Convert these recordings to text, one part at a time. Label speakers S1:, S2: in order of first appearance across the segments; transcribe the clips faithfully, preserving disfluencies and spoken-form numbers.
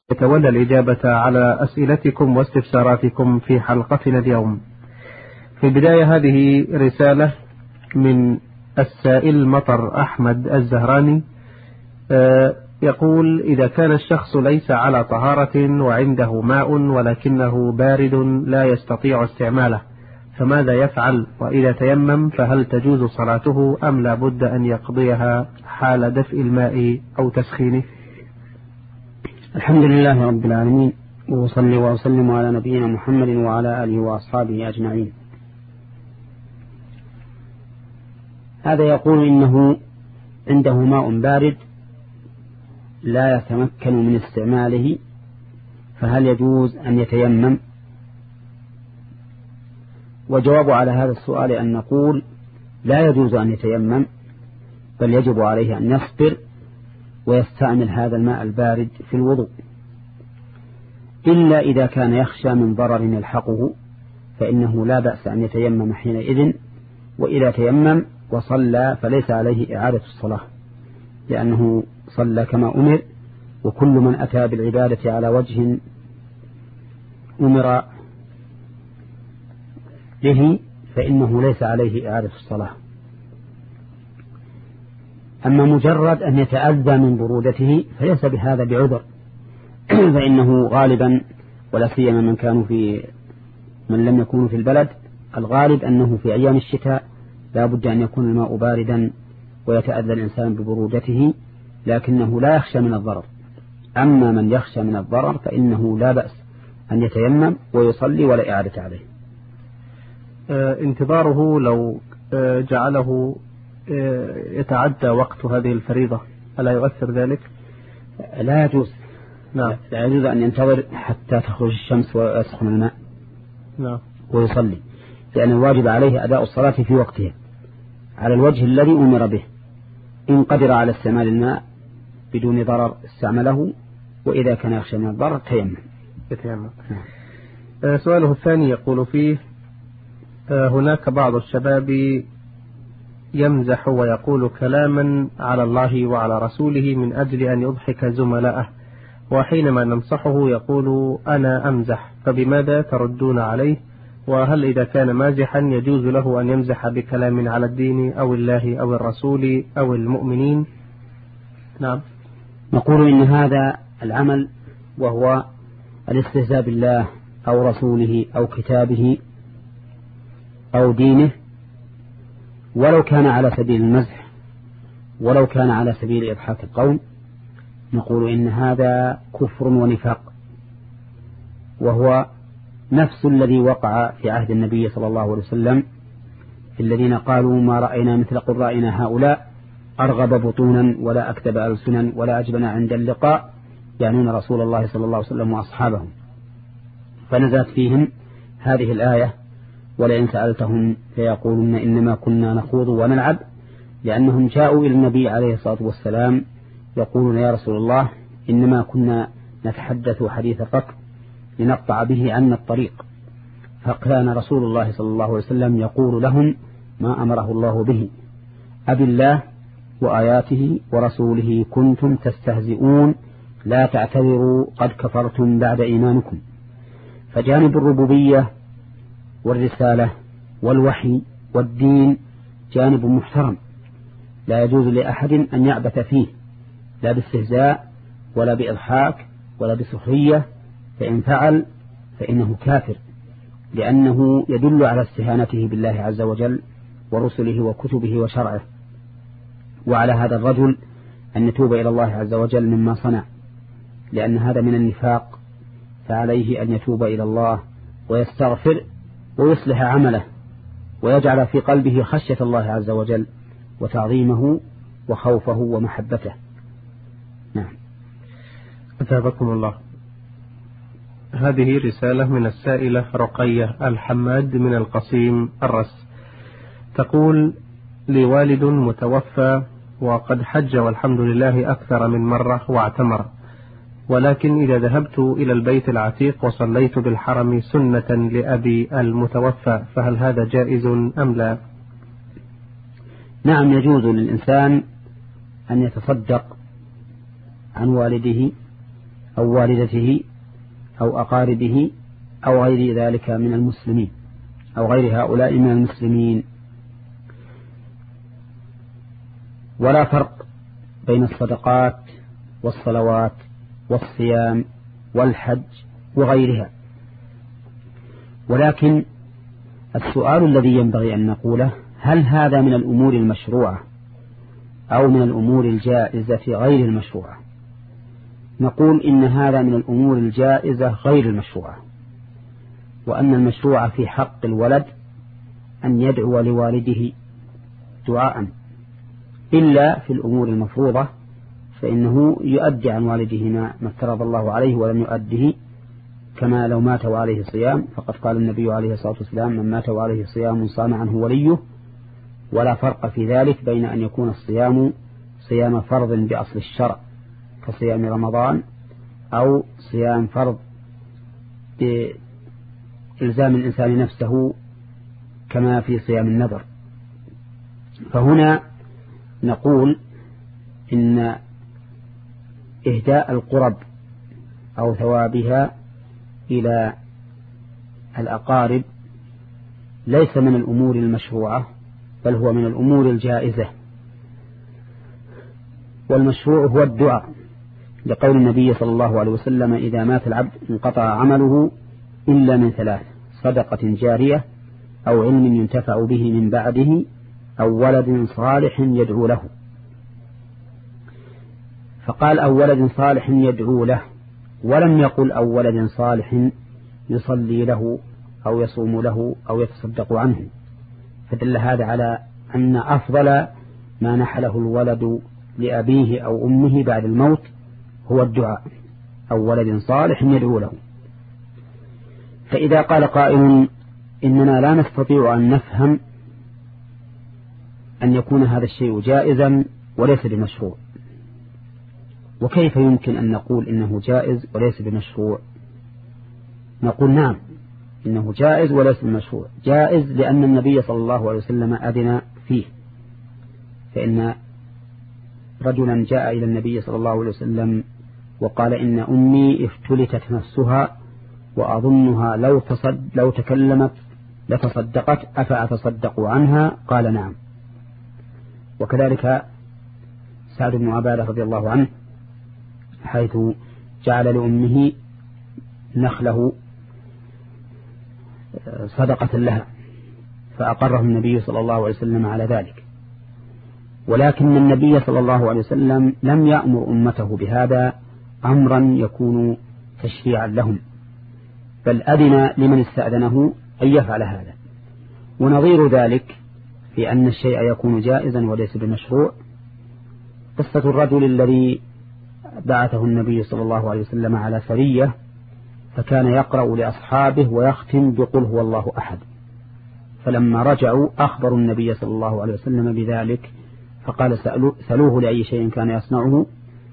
S1: يتولى الإجابة على أسئلتكم واستفساراتكم في حلقتنا اليوم. في البداية هذه رسالة من السائل مطر أحمد الزهراني، يقول: إذا كان الشخص ليس على طهارة وعنده ماء ولكنه بارد لا يستطيع استعماله، فماذا يفعل؟ وإذا تيمم فهل تجوز صلاته أم لا بد أن يقضيها حال دفء الماء أو تسخينه؟
S2: الحمد لله رب العالمين، وصلي وسلم على نبينا محمد وعلى آله وأصحابه أجمعين. هذا يقول إنه عنده ماء بارد لا يتمكن من استعماله، فهل يجوز أن يتيمم؟ وجواب على هذا السؤال أن نقول لا يجوز أن يتيمم، بل يجب عليه أن يصبر ويستعمل هذا الماء البارد في الوضوء، إلا إذا كان يخشى من ضرر يلحقه فإنه لا بأس أن يتيمم حينئذ، وإذا تيمم وصلى فليس عليه إعادة الصلاة، لأنه صلى كما أمر، وكل من أتى بالعبادة على وجه أمر به فإنه ليس عليه إعادة الصلاة. أما مجرد أن يتأذى من برودته فليس بهذا بعذر، فإنه غالبا ولا سيما من كانوا في من لم يكونوا في البلد، الغالب أنه في أيام الشتاء لا بد أن يكون الماء باردا ويتأذى الإنسان ببرودته، لكنه لا يخشى من الضرر. أما من يخشى من الضرر فإنه لا بأس أن يتيمم ويصلي ولا إعادة عليه.
S1: آه انتظاره لو آه جعله آه يتعدى وقت هذه الفريضة ألا يؤثر ذلك؟
S2: لا يجوز.
S1: نعم.
S2: لا يجوز أن ينتظر حتى تخرج الشمس ويسخن الماء.
S1: نعم.
S2: ويصلي، لأن الواجب عليه أداء الصلاة في وقتها على الوجه الذي أمر به. إن قدر على استعمال الماء بدون ضرر استعمله، وإذا كان يخشى من الضرر تيمم.
S1: يتيمم. آه سؤاله الثاني يقول فيه: آه هناك بعض الشباب يمزح ويقول كلاما على الله وعلى رسوله من أجل أن يضحك زملائه، وحينما ننصحه يقول أنا أمزح، فبماذا تردون عليه؟ وهل إذا كان مازحا يجوز له أن يمزح بكلام على الدين أو الله أو الرسول أو المؤمنين؟ نعم.
S2: نقول إن هذا العمل وهو الاستهزاء بالله أو رسوله أو كتابه أو دينه، ولو كان على سبيل المزح ولو كان على سبيل إضحاك القوم، نقول إن هذا كفر ونفاق، وهو نفس الذي وقع في عهد النبي صلى الله عليه وسلم في الذين قالوا ما رأينا مثل قرائنا هؤلاء أرغب بطونا ولا أكتب ألسنا ولا أجبنا عند اللقاء، يعنون رسول الله صلى الله عليه وسلم وأصحابه. فنزلت فيهم هذه الآية: ولئن سألتهم فيقولون إنما كنا نخوض ونلعب، لأنهم جاءوا إلى النبي عليه الصلاة والسلام يقولون يا رسول الله إنما كنا نتحدث حديث فقر لنقطع به عنا الطريق، فكان رسول الله صلى الله عليه وسلم يقول لهم ما أمره الله به: أبي الله وآياته ورسوله كنتم تستهزئون لا تعتذروا قد كفرتم بعد إيمانكم. فجانب الربوبية والرسالة والوحي والدين جانب محترم لا يجوز لأحد أن يعبث فيه، لا باستهزاء ولا بإضحاك ولا بسخرية، فإن فعل فإنه كافر، لأنه يدل على استهانته بالله عز وجل ورسله وكتبه وشرعه. وعلى هذا الرجل أن يتوب إلى الله عز وجل مما صنع، لأن هذا من النفاق، فعليه أن يتوب إلى الله ويستغفر ويصلح عمله ويجعل في قلبه خشية الله عز وجل وتعظيمه وخوفه ومحبته. نعم.
S1: أثابكم الله. هذه رسالة من السائلة رقية الحماد من القصيم الرس، تقول: لي والد متوفى وقد حج والحمد لله أكثر من مرة واعتمر، ولكن إذا ذهبت إلى البيت العتيق وصليت بالحرم سنة لأبي المتوفى فهل هذا جائز أم لا؟
S2: نعم، يجوز للإنسان أن يتصدق عن والده أو والدته أو أقاربه أو غير ذلك من المسلمين أو غير هؤلاء من المسلمين. ولا فرق بين الصدقات والصلوات والصيام والحج وغيرها. ولكن السؤال الذي ينبغي أن نقوله: هل هذا من الأمور المشروعة أو من الأمور الجائزة غير المشروعة؟ نقول إن هذا من الأمور الجائزة غير المشروعة، وأن المشروع في حق الولد أن يدعو لوالده دعاء، إلا في الأمور المفروضة فإنه يؤدي عن والده ما افترض الله عليه ولم يؤده، كما لو مات وعليه صيام، فقد قال النبي عليه الصلاة والسلام: من مات وعليه صيام صام عنه وليه. ولا فرق في ذلك بين أن يكون الصيام صيام فرض بأصل الشرع كصيام رمضان، أو صيام فرض بإلزام الإنسان نفسه كما في صيام النذر. فهنا نقول إن إهداء القرب أو ثوابها إلى الأقارب ليس من الأمور المشروعة، بل هو من الأمور الجائزة. والمشروع هو الدعاء، لقول النبي صلى الله عليه وسلم: إذا مات العبد انقطع عمله إلا من ثلاث: صدقة جارية، أو علم ينتفع به من بعده، أو ولد صالح يدعو له. فقال: أو ولد صالح يدعو له، ولم يقل أو ولد صالح يصلي له أو يصوم له أو يتصدق عنه. فدل هذا على أن أفضل ما نحله الولد لأبيه أو أمه بعد الموت هو الدعاء، أو ولد صالح يدعو له. فإذا قال قائل: إننا لا نستطيع أن نفهم أن يكون هذا الشيء جائزا وليس بمشروع، وكيف يمكن أن نقول إنه جائز وليس بمشروع؟ نقول: نعم، إنه جائز وليس بمشروع. جائز لأن النبي صلى الله عليه وسلم أذن فيه، فإن رجلا جاء إلى النبي صلى الله عليه وسلم وقال: إن أمي افتلتت نفسها وأظنها لو, تصد لو تكلمت لتصدقت، أفأتصدق عنها؟ قال: نعم. وكذلك سعد بن عبادة رضي الله عنه، حيث جعل لأمه نخله صدقة لها، فأقره النبي صلى الله عليه وسلم على ذلك. ولكن النبي صلى الله عليه وسلم لم يأمر أمته بهذا أمرا يكون تشريعا لهم، بل أذن لمن استأذنه أن يفعل هذا. ونظير ذلك في أن الشيء يكون جائزا وليس بمشروع قصة الرجل الذي بعثه النبي صلى الله عليه وسلم على سرية، فكان يقرأ لأصحابه ويختم بقل هو الله أحد. فلما رجعوا أخبروا النبي صلى الله عليه وسلم بذلك، فقال: سألوه لأي شيء كان يصنعه،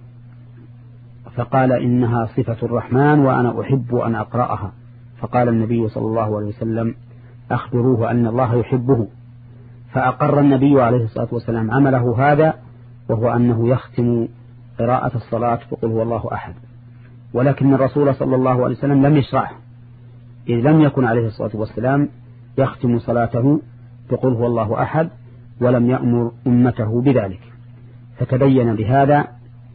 S2: فقال: إنها صفة الرحمن وأنا أحب أن أقرأها. فقال النبي صلى الله عليه وسلم: أخبروه أن الله يحبه. فأقر النبي عليه الصلاة والسلام عمله هذا، وهو أنه يختم قراءة الصلاة بقل هو الله أحد. ولكن الرسول صلى الله عليه وسلم لم يشرعه، إذ لم يكن عليه الصلاة والسلام يختم صلاته بقل هو الله أحد، ولم يأمر أمته بذلك. فتبين بهذا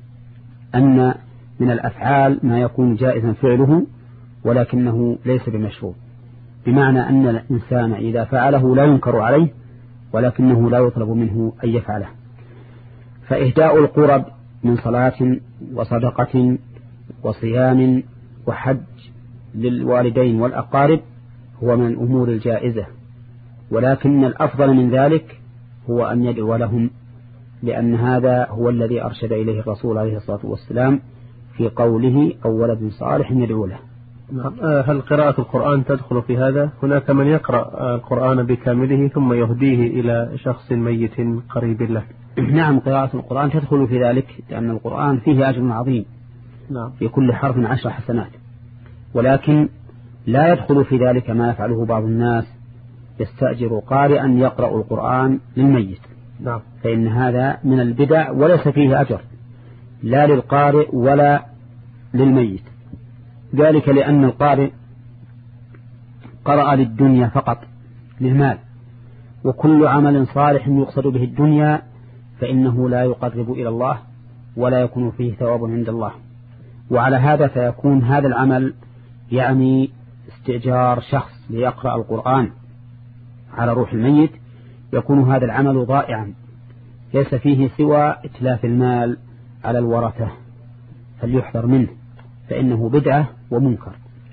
S2: أن من الأفعال ما يكون جائزا فعله ولكنه ليس بمشروع، بمعنى أن الإنسان إذا فعله لا ينكر عليه، ولكنه لا يطلب منه أن يفعله. فإهداء القرب من صلاة وصدقة وصيام وحج للوالدين والأقارب هو من الأمور الجائزة، ولكن الأفضل من ذلك هو أن يدعو لهم، لأن هذا هو الذي أرشد إليه الرسول عليه الصلاة والسلام في قوله: أو ولد صالح يدعو له.
S1: هل قراءة القرآن تدخل في هذا؟ هناك من يقرأ القرآن بكامله ثم يهديه إلى شخص ميت قريب له.
S2: نعم، قراءة القرآن تدخل في ذلك، لأن القرآن فيه أجر عظيم.
S1: نعم.
S2: في كل حرف عشر حسنات. ولكن لا يدخل في ذلك ما يفعله بعض الناس، يستأجر قارئا يقرأ القرآن للميت.
S1: نعم.
S2: فإن هذا من البدع وليس فيه أجر لا للقارئ ولا للميت، ذلك لأن القارئ قرأ للدنيا فقط للمال، وكل عمل صالح يقصد به الدنيا فإنه لا يقرب إلى الله ولا يكون فيه ثواب عند الله. وعلى هذا فيكون هذا العمل يعني استئجار شخص ليقرأ القرآن على روح الميت، يكون هذا العمل ضائعا ليس فيه سوى إتلاف المال على الورثة، فليحذر منه فإنه بدعة ومنكر.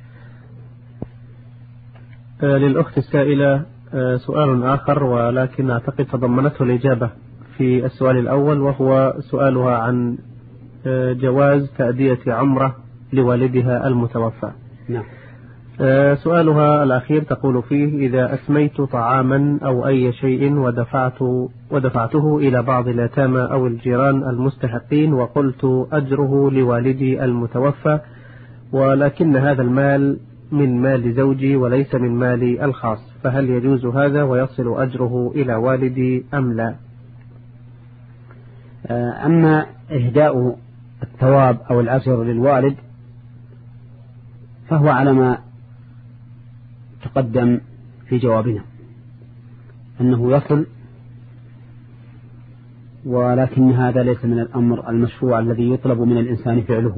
S1: للأخت السائلة سؤال آخر، ولكن أعتقد تضمنته الإجابة في السؤال الأول، وهو سؤالها عن جواز تأدية عمرة لوالدها المتوفى.
S2: نعم.
S1: سؤالها الأخير تقول فيه: إذا أسميت طعاما أو أي شيء ودفعت ودفعته إلى بعض اليتامى أو الجيران المستحقين وقلت أجره لوالدي المتوفى، ولكن هذا المال من مال زوجي وليس من مالي الخاص، فهل يجوز هذا ويصل أجره إلى والدي أم لا؟
S2: أما إهداء الثواب أو الأجر للوالد فهو على ما تقدم في جوابنا أنه يصل، ولكن هذا ليس من الأمر المشروع الذي يطلب من الإنسان فعله.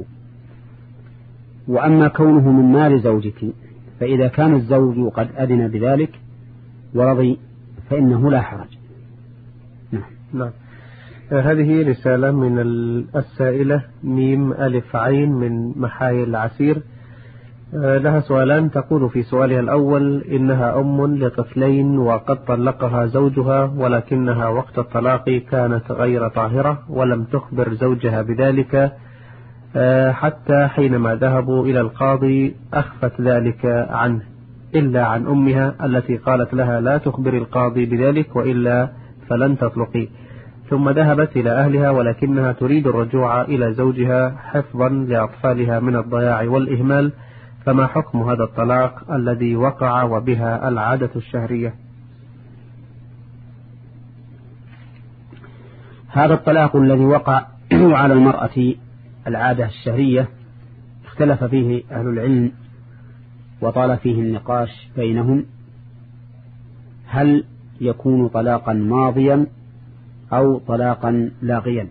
S2: وأما كونه من مال زوجك فإذا كان الزوج قد أذن بذلك ورضي فإنه لا حرج.
S1: نعم. نعم. هذه رسالة من السائلة ميم ألف عين من محايل العسير، لها سؤالان. تقول في سؤالها الأول: إنها أم لطفلين وقد طلقها زوجها، ولكنها وقت الطلاق كانت غير طاهرة ولم تخبر زوجها بذلك حتى حينما ذهبوا إلى القاضي أخفت ذلك عنه إلا عن أمها التي قالت لها لا تخبر القاضي بذلك وإلا فلن تطلقي، ثم ذهبت إلى أهلها ولكنها تريد الرجوع إلى زوجها حفظا لأطفالها من الضياع والإهمال، فما حكم هذا الطلاق الذي وقع وبها العادة الشهرية؟
S2: هذا الطلاق الذي وقع على المرأة العادة الشهرية اختلف فيه أهل العلم وطال فيه النقاش بينهم، هل يكون طلاقا ماضيا أو طلاقا لاغيا؟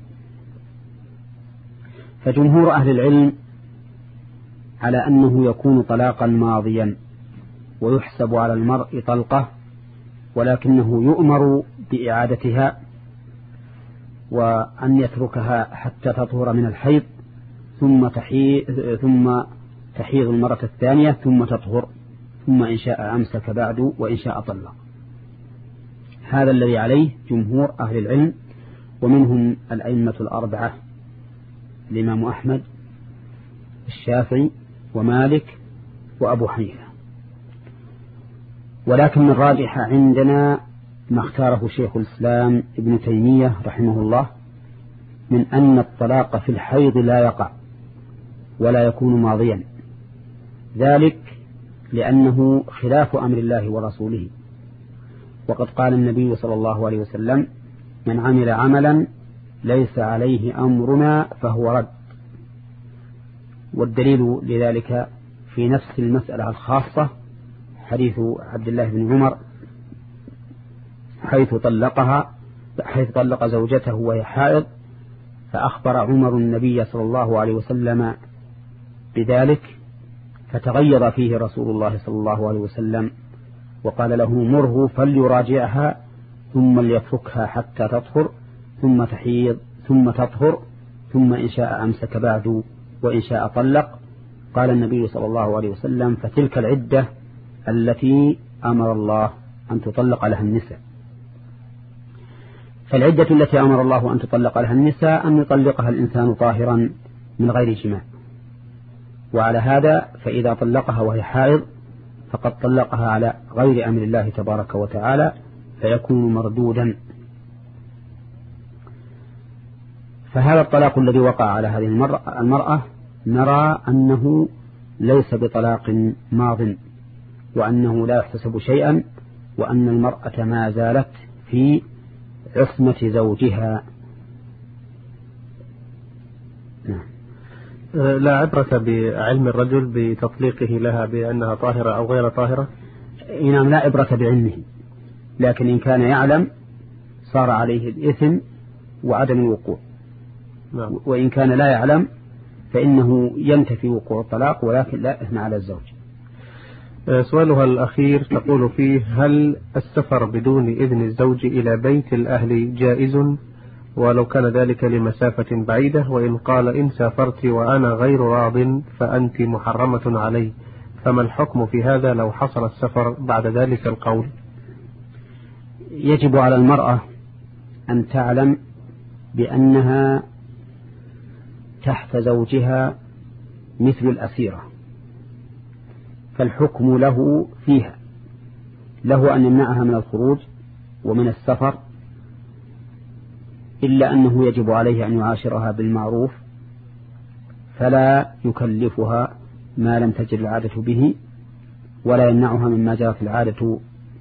S2: فجمهور أهل العلم على أنه يكون طلاقا ماضيا ويحسب على المرء طلقة، ولكنه يؤمر بإعادتها وأن يتركها حتى تطهر من الحيض ثم تحيض ثم تحيض المرة الثانية ثم تطهر، ثم إن شاء أمسك بعد وإن شاء طلق. هذا الذي عليه جمهور أهل العلم، ومنهم الأئمة الأربعة الإمام أحمد الشافعي ومالك وأبو حنيفة. ولكن الراجح عندنا ما اختاره شيخ الإسلام ابن تيمية رحمه الله من أن الطلاق في الحيض لا يقع ولا يكون ماضيا، ذلك لأنه خلاف أمر الله ورسوله، وقد قال النبي صلى الله عليه وسلم: من عمل عملا ليس عليه أمرنا فهو رد. والدليل لذلك في نفس المسألة الخاصة حديث عبد الله بن عمر حيث طلقها حيث طلق زوجته وهي حائض، فأخبر عمر النبي صلى الله عليه وسلم بذلك، فتغيظ فيه رسول الله صلى الله عليه وسلم وقال له: مره فليراجعها ثم ليتركها حتى تطهر ثم تحيض ثم تطهر ثم إن شاء أمسك بعد وإن شاء طلق. قال النبي صلى الله عليه وسلم: فتلك العدة التي أمر الله أن تطلق لها النساء. فالعدة التي أمر الله أن تطلق لها النساء أن يطلقها الإنسان طاهرا من غير جماع، وعلى هذا فإذا طلقها وهي حائض فقد طلقها على غير أمر الله تبارك وتعالى فيكون مردودا. فهذا الطلاق الذي وقع على هذه المرأة نرى أنه ليس بطلاق ماض، وأنه لا يحتسب شيئا، وأن المرأة ما زالت في عصمة زوجها.
S1: لا عبرة بعلم الرجل بتطليقه لها بأنها طاهرة أو غير طاهرة؟
S2: نعم، لا عبرة بعلمه، لكن إن كان يعلم صار عليه الإثم وعدم الوقوع. نعم. وإن كان لا يعلم فإنه ينتفي وقوع الطلاق ولكن لا إثم على الزوج.
S1: سؤالها الأخير تقول فيه: هل السفر بدون إذن الزوج إلى بيت الأهل جائز ولو كان ذلك لمسافة بعيدة؟ وإن قال إن سافرت وأنا غير راض فأنت محرمة علي، فما الحكم في هذا لو حصل السفر بعد ذلك القول؟
S2: يجب على المرأة أن تعلم بأنها تحت زوجها مثل الأسيرة، فالحكم له فيها، له أن يمنعها من الخروج ومن السفر، إلا أنه يجب عليه أن يعاشرها بالمعروف فلا يكلفها ما لم تجر العادة به، ولا يمنعها مما جرت العادة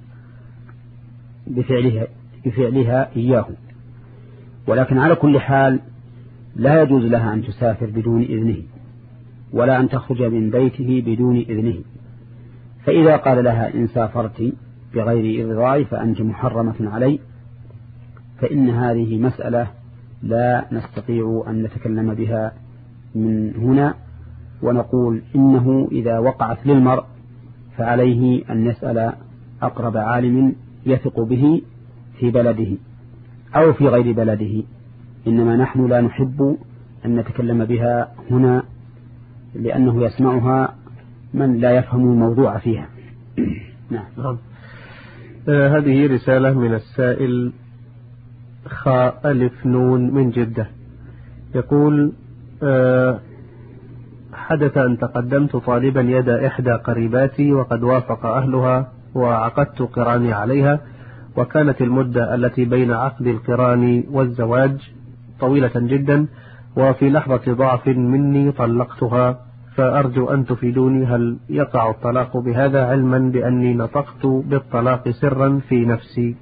S2: بفعلها, بفعلها إياه. ولكن على كل حال لا يجوز لها أن تسافر بدون إذنه ولا أن تخرج من بيته بدون إذنه. فإذا قال لها إن سافرت بغير إرضاي فأنت محرمة علي، فإن هذه مسألة لا نستطيع أن نتكلم بها من هنا، ونقول إنه إذا وقعت للمرء فعليه أن يسأل أقرب عالم يثق به في بلده أو في غير بلده، إنما نحن لا نحب أن نتكلم بها هنا لأنه يسمعها من لا يفهم الموضوع فيها. نعم.
S1: آه هذه رسالة من السائل خاء ألف نون من جدة، يقول: آه حدث أن تقدمت طالبا يد إحدى قريباتي وقد وافق أهلها وعقدت قراني عليها، وكانت المدة التي بين عقد القران والزواج طويلة جدا، وفي لحظة ضعف مني طلقتها، فأرجو أن تفيدوني هل يقع الطلاق بهذا، علما بأني نطقت بالطلاق سرا في نفسي؟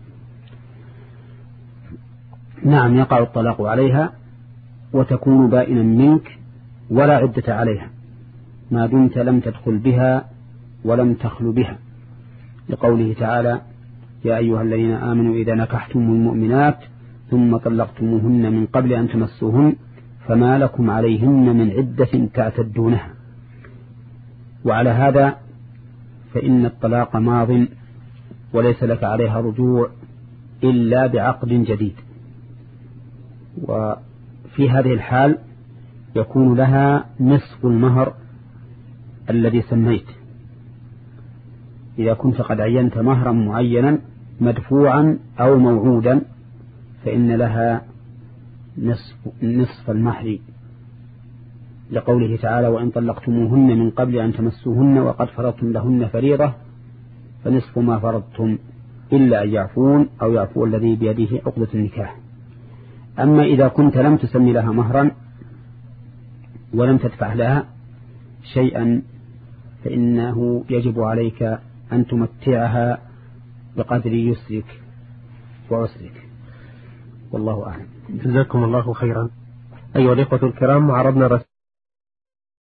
S2: نعم، يقع الطلاق عليها وتكون بائنا منك ولا عدة عليها ما دمت لم تدخل بها ولم تخل بها، لقوله تعالى: يا أيها الذين آمنوا إذا نكحتم المؤمنات ثم طلقتموهن من قبل أن تمسوهن فما لكم عليهن من عدة تعتدونها. وعلى هذا فإن الطلاق ماض وليس لك عليها رجوع إلا بعقد جديد. وفي هذه الحال يكون لها نصف المهر الذي سميت، إذا كنت قد عينت مهرا معينا مدفوعا أو موعودا فإن لها نصف, نصف المهر، لقوله تعالى: وإن طلقتموهن من قبل أن تمسوهن وقد فرضتم لهن فريضة فنصف ما فرضتم إلا أن يعفون أو يعفو الذي بيده عقدة النكاح. أما إذا كنت لم تسمي لها مهرا ولم تدفع لها شيئا فإنه يجب عليك أن تمتعها بقدر يسرك وعسرك، والله أعلم.
S1: جزاكم الله خيرا. أيها الإخوة الكرام، عرضنا رسالة